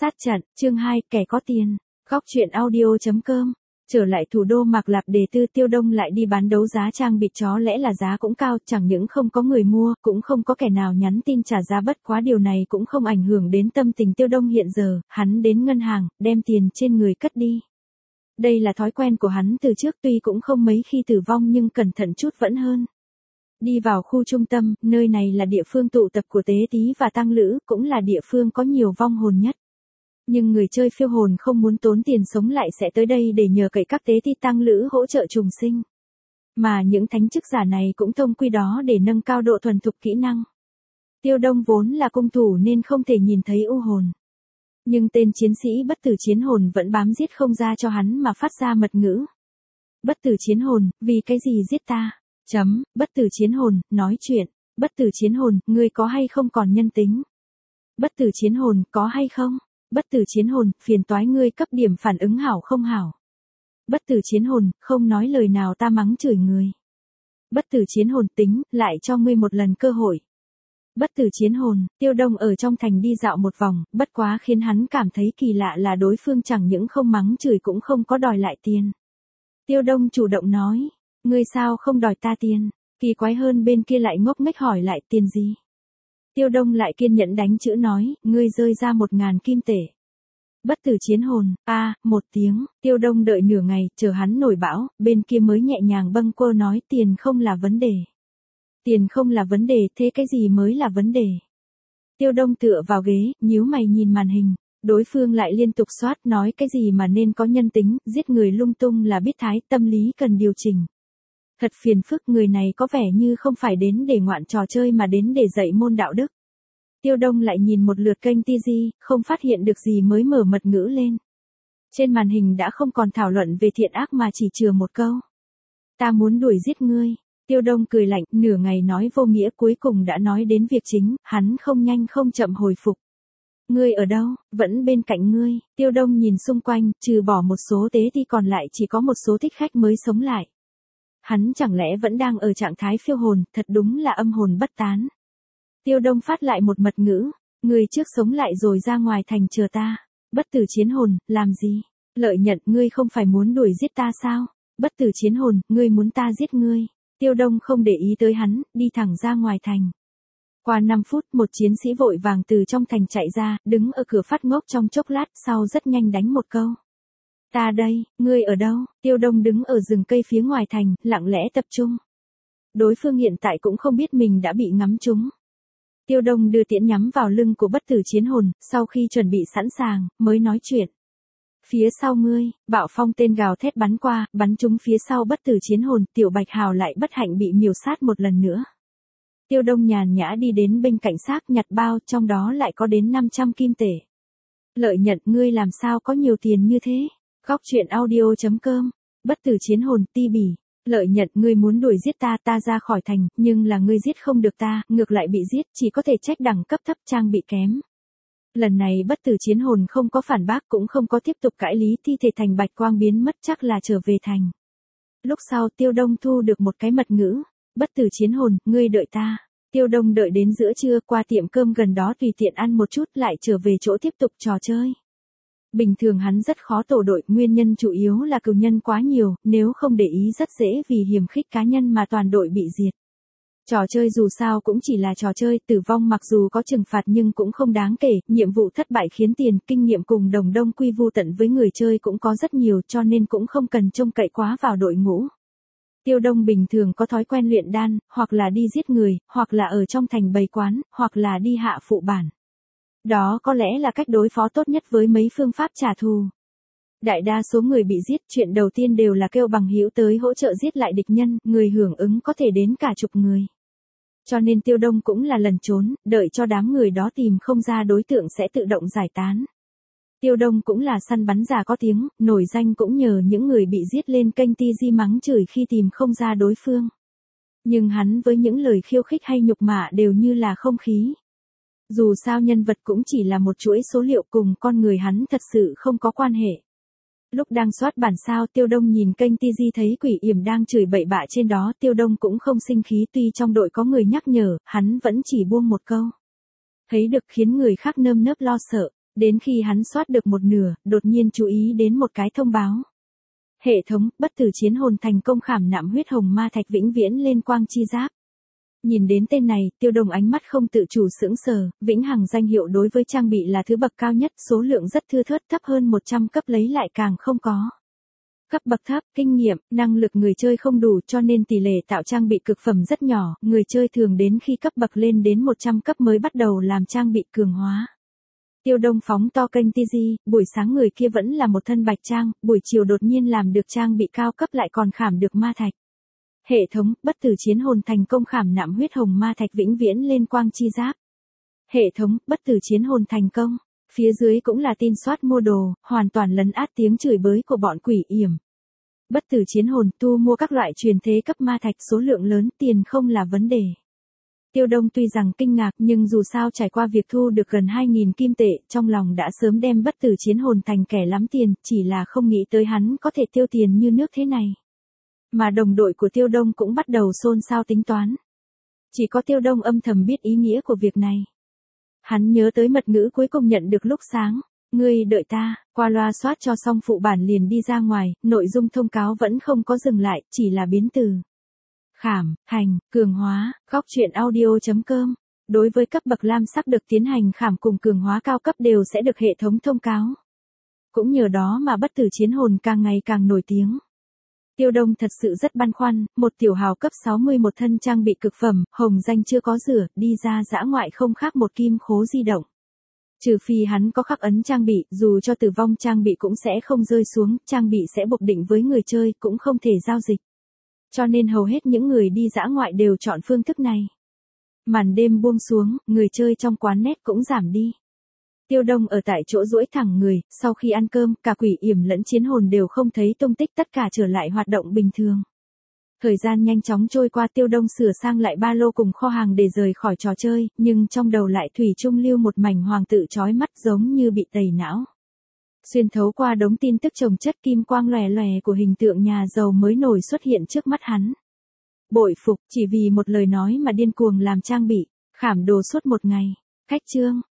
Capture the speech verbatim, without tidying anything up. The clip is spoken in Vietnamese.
Sát trận, chương hai, kẻ có tiền. Góc truyện audio.com. Trở lại thủ đô Mạc Lạp Đề Tư, Tiêu Đông lại đi bán đấu giá trang bị, chó lẽ là giá cũng cao, chẳng những không có người mua, cũng không có kẻ nào nhắn tin trả giá, bất quá điều này cũng không ảnh hưởng đến tâm tình Tiêu Đông hiện giờ, hắn đến ngân hàng, đem tiền trên người cất đi. Đây là thói quen của hắn từ trước, tuy cũng không mấy khi tử vong nhưng cẩn thận chút vẫn hơn. Đi vào khu trung tâm, nơi này là địa phương tụ tập của tế tí và tăng lữ, cũng là địa phương có nhiều vong hồn nhất. Nhưng người chơi phiêu hồn không muốn tốn tiền sống lại sẽ tới đây để nhờ cậy các tế tí tăng lữ hỗ trợ trùng sinh. Mà những thánh chức giả này cũng thông quy đó để nâng cao độ thuần thục kỹ năng. Tiêu Đông vốn là cung thủ nên không thể nhìn thấy u hồn. Nhưng tên chiến sĩ bất tử chiến hồn vẫn bám giết không ra cho hắn mà phát ra mật ngữ. Bất tử chiến hồn, vì cái gì giết ta? Chấm, bất tử chiến hồn, nói chuyện. Bất tử chiến hồn, ngươi có hay không còn nhân tính? Bất tử chiến hồn, có hay không? Bất tử chiến hồn, phiền toái ngươi cấp điểm phản ứng hảo không hảo? Bất tử chiến hồn, không nói lời nào ta mắng chửi người. Bất tử chiến hồn, tính, lại cho ngươi một lần cơ hội. Bất tử chiến hồn, Tiêu Đông ở trong thành đi dạo một vòng, bất quá khiến hắn cảm thấy kỳ lạ là đối phương chẳng những không mắng chửi cũng không có đòi lại tiền. Tiêu Đông chủ động nói, ngươi sao không đòi ta tiền? Kỳ quái hơn bên kia lại ngốc nghếch hỏi lại, tiền gì? Tiêu Đông lại kiên nhẫn đánh chữ nói, ngươi rơi ra một ngàn kim tệ. Bất tử chiến hồn, a, à, một tiếng, Tiêu Đông đợi nửa ngày, chờ hắn nổi bão, bên kia mới nhẹ nhàng bâng quơ nói, tiền không là vấn đề. Tiền không là vấn đề, thế cái gì mới là vấn đề? Tiêu Đông tựa vào ghế, nhíu mày nhìn màn hình, đối phương lại liên tục soát nói cái gì mà nên có nhân tính, giết người lung tung là biết thái, tâm lý cần điều chỉnh. Thật phiền phức, người này có vẻ như không phải đến để ngoạn trò chơi mà đến để dạy môn đạo đức. Tiêu Đông lại nhìn một lượt kênh ti gi, không phát hiện được gì mới mở mật ngữ lên. Trên màn hình đã không còn thảo luận về thiện ác mà chỉ chừa một câu. Ta muốn đuổi giết ngươi. Tiêu Đông cười lạnh, nửa ngày nói vô nghĩa cuối cùng đã nói đến việc chính, hắn không nhanh không chậm hồi phục. Ngươi ở đâu? Vẫn bên cạnh ngươi. Tiêu Đông nhìn xung quanh, trừ bỏ một số tế ti còn lại chỉ có một số thích khách mới sống lại. Hắn chẳng lẽ vẫn đang ở trạng thái phiêu hồn, thật đúng là âm hồn bất tán. Tiêu Đông phát lại một mật ngữ, ngươi trước sống lại rồi ra ngoài thành chờ ta. Bất tử chiến hồn, làm gì? Lợi nhận, ngươi không phải muốn đuổi giết ta sao? Bất tử chiến hồn, ngươi muốn ta giết ngươi. Tiêu Đông không để ý tới hắn, đi thẳng ra ngoài thành. Qua năm phút, một chiến sĩ vội vàng từ trong thành chạy ra, đứng ở cửa phát ngốc trong chốc lát, sau rất nhanh đánh một câu. Ta đây, ngươi ở đâu? Tiêu Đông đứng ở rừng cây phía ngoài thành, lặng lẽ tập trung. Đối phương hiện tại cũng không biết mình đã bị ngắm trúng. Tiêu Đông đưa tiễn nhắm vào lưng của bất tử chiến hồn, sau khi chuẩn bị sẵn sàng, mới nói chuyện. Phía sau ngươi, bạo phong tên gào thét bắn qua, bắn trúng phía sau bất tử chiến hồn, Tiểu Bạch Hào lại bất hạnh bị miểu sát một lần nữa. Tiêu Đông nhàn nhã đi đến bên cạnh xác nhặt bao, trong đó lại có đến năm trăm kim tệ. Lợi nhận, ngươi làm sao có nhiều tiền như thế? Góc truyện audio.com. Bất tử chiến hồn, ti bỉ. Lợi nhận, ngươi muốn đuổi giết ta, ta ra khỏi thành, nhưng là ngươi giết không được ta, ngược lại bị giết, chỉ có thể trách đẳng cấp thấp, trang bị kém. Lần này bất tử chiến hồn không có phản bác cũng không có tiếp tục cãi lý, thi thể thành bạch quang biến mất, chắc là trở về thành. Lúc sau Tiêu Đông thu được một cái mật ngữ. Bất tử chiến hồn, ngươi đợi ta. Tiêu Đông đợi đến giữa trưa, qua tiệm cơm gần đó tùy tiện ăn một chút, lại trở về chỗ tiếp tục trò chơi. Bình thường hắn rất khó tổ đội, nguyên nhân chủ yếu là cừu nhân quá nhiều, nếu không để ý rất dễ vì hiềm khích cá nhân mà toàn đội bị diệt. Trò chơi dù sao cũng chỉ là trò chơi, tử vong mặc dù có trừng phạt nhưng cũng không đáng kể, nhiệm vụ thất bại khiến tiền, kinh nghiệm cùng đồng đông quy vu tận với người chơi cũng có rất nhiều cho nên cũng không cần trông cậy quá vào đội ngũ. Tiêu Đông bình thường có thói quen luyện đan, hoặc là đi giết người, hoặc là ở trong thành bày quán, hoặc là đi hạ phụ bản. Đó có lẽ là cách đối phó tốt nhất với mấy phương pháp trả thù. Đại đa số người bị giết, chuyện đầu tiên đều là kêu bằng hữu tới hỗ trợ giết lại địch nhân, người hưởng ứng có thể đến cả chục người. Cho nên Tiêu Đông cũng là lần trốn, đợi cho đám người đó tìm không ra đối tượng sẽ tự động giải tán. Tiêu Đông cũng là săn bắn già có tiếng, nổi danh cũng nhờ những người bị giết lên kênh ti gi mắng chửi khi tìm không ra đối phương. Nhưng hắn với những lời khiêu khích hay nhục mạ đều như là không khí. Dù sao nhân vật cũng chỉ là một chuỗi số liệu, cùng con người hắn thật sự không có quan hệ. Lúc đang soát bản sao, Tiêu Đông nhìn kênh ti gi thấy Quỷ Yểm đang chửi bậy bạ trên đó, Tiêu Đông cũng không sinh khí, tuy trong đội có người nhắc nhở, hắn vẫn chỉ buông một câu. Thấy được khiến người khác nơm nớp lo sợ. Đến khi hắn soát được một nửa, đột nhiên chú ý đến một cái thông báo. Hệ thống, bất tử chiến hồn thành công khảm nạm huyết hồng ma thạch vĩnh viễn lên quang chi giáp. Nhìn đến tên này, Tiêu Đông ánh mắt không tự chủ sững sờ, vĩnh hằng danh hiệu đối với trang bị là thứ bậc cao nhất, số lượng rất thưa thớt, thấp hơn một trăm cấp lấy lại càng không có. Cấp bậc thấp, kinh nghiệm, năng lực người chơi không đủ cho nên tỷ lệ tạo trang bị cực phẩm rất nhỏ, người chơi thường đến khi cấp bậc lên đến một trăm cấp mới bắt đầu làm trang bị cường hóa. Tiêu Đông phóng to kênh ti gi, buổi sáng người kia vẫn là một thân bạch trang, buổi chiều đột nhiên làm được trang bị cao cấp lại còn khảm được ma thạch. Hệ thống, bất tử chiến hồn thành công khảm nạm huyết hồng ma thạch vĩnh viễn lên quang chi giáp. Hệ thống, bất tử chiến hồn thành công. Phía dưới cũng là tin soát mua đồ, hoàn toàn lấn át tiếng chửi bới của bọn quỷ yểm. Bất tử chiến hồn, tu mua các loại truyền thế cấp ma thạch số lượng lớn, tiền không là vấn đề. Tiêu Đông tuy rằng kinh ngạc nhưng dù sao trải qua việc thu được gần hai nghìn kim tệ, trong lòng đã sớm đem bất tử chiến hồn thành kẻ lắm tiền, chỉ là không nghĩ tới hắn có thể tiêu tiền như nước thế này. Mà đồng đội của Tiêu Đông cũng bắt đầu xôn xao tính toán. Chỉ có Tiêu Đông âm thầm biết ý nghĩa của việc này. Hắn nhớ tới mật ngữ cuối cùng nhận được lúc sáng. Ngươi đợi ta, qua loa soát cho xong phụ bản liền đi ra ngoài, nội dung thông cáo vẫn không có dừng lại, chỉ là biến từ. Khảm, thành, cường hóa, góc truyện audio chấm com. Đối với cấp bậc lam sắc được tiến hành khảm cùng cường hóa cao cấp đều sẽ được hệ thống thông cáo. Cũng nhờ đó mà bất tử chiến hồn càng ngày càng nổi tiếng. Tiêu Đông thật sự rất băn khoăn, một tiểu hào cấp sáu mươi một thân trang bị cực phẩm, hồng danh chưa có rửa, đi ra dã ngoại không khác một kim khố di động. Trừ phi hắn có khắc ấn trang bị, dù cho tử vong trang bị cũng sẽ không rơi xuống, trang bị sẽ buộc định với người chơi, cũng không thể giao dịch. Cho nên hầu hết những người đi dã ngoại đều chọn phương thức này. Màn đêm buông xuống, người chơi trong quán net cũng giảm đi. Tiêu Đông ở tại chỗ duỗi thẳng người, sau khi ăn cơm, cả quỷ yểm lẫn chiến hồn đều không thấy tung tích, tất cả trở lại hoạt động bình thường. Thời gian nhanh chóng trôi qua, Tiêu Đông sửa sang lại ba lô cùng kho hàng để rời khỏi trò chơi, nhưng trong đầu lại thủy chung lưu một mảnh hoàng tự chói mắt giống như bị tẩy não. Xuyên thấu qua đống tin tức chồng chất, kim quang lòe lòe của hình tượng nhà giàu mới nổi xuất hiện trước mắt hắn. Bội phục, chỉ vì một lời nói mà điên cuồng làm trang bị, khảm đồ suốt một ngày. Cách chương